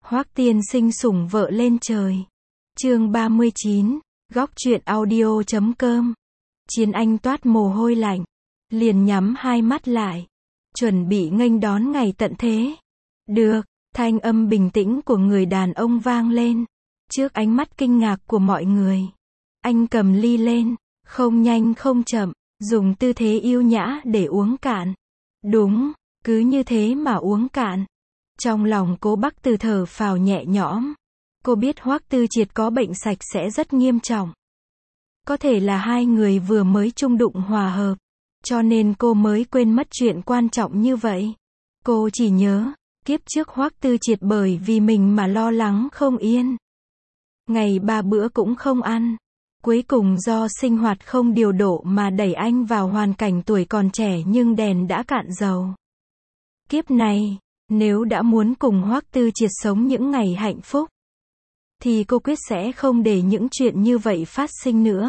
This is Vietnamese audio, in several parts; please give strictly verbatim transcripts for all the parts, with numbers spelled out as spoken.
Hoắc tiên sinh sủng vợ lên trời. Chương ba mươi chín, góc truyện audio chấm com. Chiến Anh toát mồ hôi lạnh, liền nhắm hai mắt lại, chuẩn bị nghênh đón ngày tận thế. Được, thanh âm bình tĩnh của người đàn ông vang lên. Trước ánh mắt kinh ngạc của mọi người, anh cầm ly lên, không nhanh không chậm, dùng tư thế yêu nhã để uống cạn. Đúng, cứ như thế mà uống cạn. Trong lòng Cố Bắc Từ thở phào nhẹ nhõm. Cô biết Hoắc Tư Triệt có bệnh sạch sẽ rất nghiêm trọng. Có thể là hai người vừa mới chung đụng hòa hợp, cho nên cô mới quên mất chuyện quan trọng như vậy. Cô chỉ nhớ, kiếp trước Hoắc Tư Triệt bởi vì mình mà lo lắng không yên. Ngày ba bữa cũng không ăn. Cuối cùng do sinh hoạt không điều độ mà đẩy anh vào hoàn cảnh tuổi còn trẻ nhưng đèn đã cạn dầu. Kiếp này, nếu đã muốn cùng Hoắc Tư Triệt sống những ngày hạnh phúc, thì cô quyết sẽ không để những chuyện như vậy phát sinh nữa.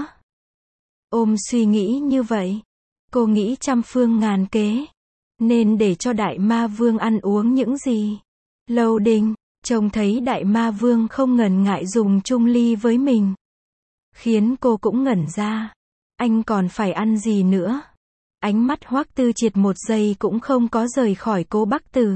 Ôm suy nghĩ như vậy, cô nghĩ trăm phương ngàn kế, nên để cho Đại Ma Vương ăn uống những gì. Lâu Đình, trông thấy Đại Ma Vương không ngần ngại dùng chung ly với mình, khiến cô cũng ngẩn ra. Anh còn phải ăn gì nữa? Ánh mắt Hoắc Tư Triệt một giây cũng không có rời khỏi Cố Bắc Từ.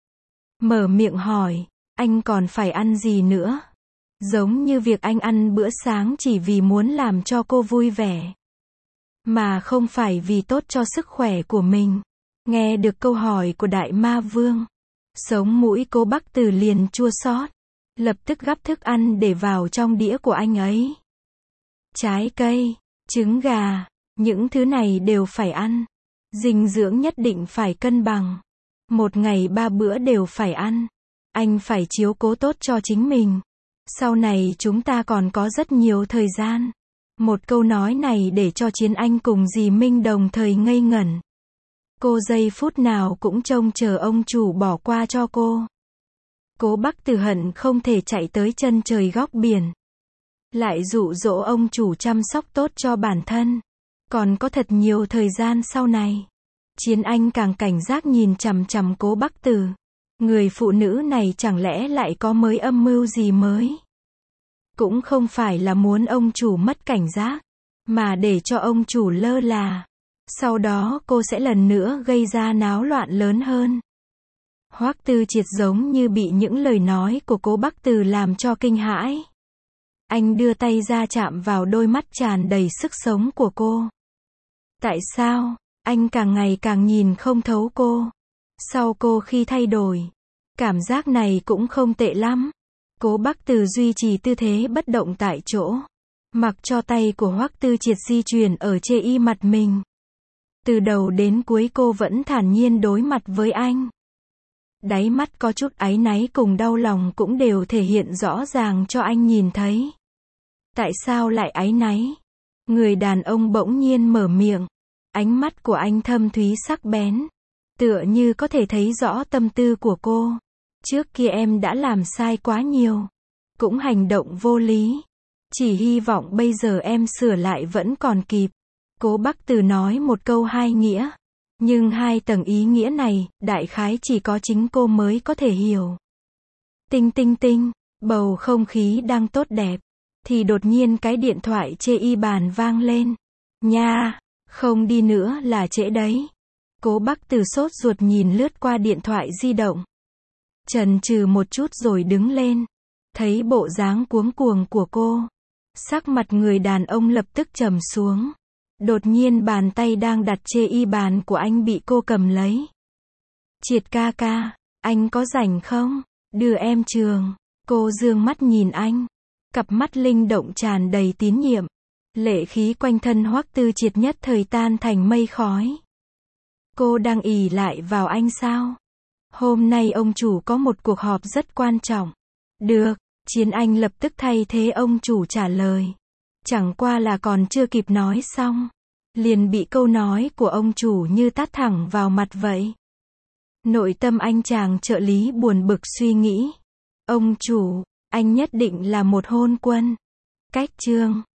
Mở miệng hỏi, anh còn phải ăn gì nữa? Giống như việc anh ăn bữa sáng chỉ vì muốn làm cho cô vui vẻ, mà không phải vì tốt cho sức khỏe của mình. Nghe được câu hỏi của Đại Ma Vương, sống mũi Cố Bắc Từ liền chua xót, lập tức gắp thức ăn để vào trong đĩa của anh ấy. Trái cây, trứng gà, những thứ này đều phải ăn. Dinh dưỡng nhất định phải cân bằng. Một ngày ba bữa đều phải ăn. Anh phải chiếu cố tốt cho chính mình. Sau này chúng ta còn có rất nhiều thời gian. Một câu nói này để cho Chiến Anh cùng dì Minh đồng thời ngây ngẩn. Cô giây phút nào cũng trông chờ ông chủ bỏ qua cho cô. Cố Bắc Từ hận không thể chạy tới chân trời góc biển, lại dụ dỗ ông chủ chăm sóc tốt cho bản thân. Còn có thật nhiều thời gian sau này. Chiến Anh càng cảnh giác nhìn chằm chằm Cố Bắc Từ. Người phụ nữ này chẳng lẽ lại có mới âm mưu gì mới? Cũng không phải là muốn ông chủ mất cảnh giác, mà để cho ông chủ lơ là. Sau đó cô sẽ lần nữa gây ra náo loạn lớn hơn. Hoắc Tư Triệt giống như bị những lời nói của Cố Bắc Từ làm cho kinh hãi. Anh đưa tay ra chạm vào đôi mắt tràn đầy sức sống của cô. Tại sao, anh càng ngày càng nhìn không thấu cô? Sau cô khi thay đổi, cảm giác này cũng không tệ lắm. Cố Bắc Từ duy trì tư thế bất động tại chỗ, mặc cho tay của Hoắc Tư Triệt di chuyển ở trên y mặt mình. Từ đầu đến cuối cô vẫn thản nhiên đối mặt với anh. Đáy mắt có chút áy náy cùng đau lòng cũng đều thể hiện rõ ràng cho anh nhìn thấy. Tại sao lại áy náy? Người đàn ông bỗng nhiên mở miệng. Ánh mắt của anh thâm thúy sắc bén, tựa như có thể thấy rõ tâm tư của cô. Trước kia em đã làm sai quá nhiều, cũng hành động vô lý. Chỉ hy vọng bây giờ em sửa lại vẫn còn kịp. Cố Bắc Từ nói một câu hai nghĩa. Nhưng hai tầng ý nghĩa này, đại khái chỉ có chính cô mới có thể hiểu. Tinh tinh tinh, bầu không khí đang tốt đẹp, thì đột nhiên cái điện thoại trên y bàn vang lên. Nha, không đi nữa là trễ đấy. Cố Bắc Từ sốt ruột nhìn lướt qua điện thoại di động. Chần chừ một chút rồi đứng lên. Thấy bộ dáng cuống cuồng của cô, sắc mặt người đàn ông lập tức trầm xuống. Đột nhiên bàn tay đang đặt trên y bàn của anh bị cô cầm lấy. Triệt ca ca, anh có rảnh không? Đưa em trường. Cô dương mắt nhìn anh. Cặp mắt linh động tràn đầy tín nhiệm. Lệ khí quanh thân Hoắc Tư Triệt nhất thời tan thành mây khói. Cô đang ỷ lại vào anh sao? Hôm nay ông chủ có một cuộc họp rất quan trọng. Được, Chiến Anh lập tức thay thế ông chủ trả lời. Chẳng qua là còn chưa kịp nói xong, liền bị câu nói của ông chủ như tát thẳng vào mặt vậy. Nội tâm anh chàng trợ lý buồn bực suy nghĩ. Ông chủ, anh nhất định là một hôn quân. Cách chương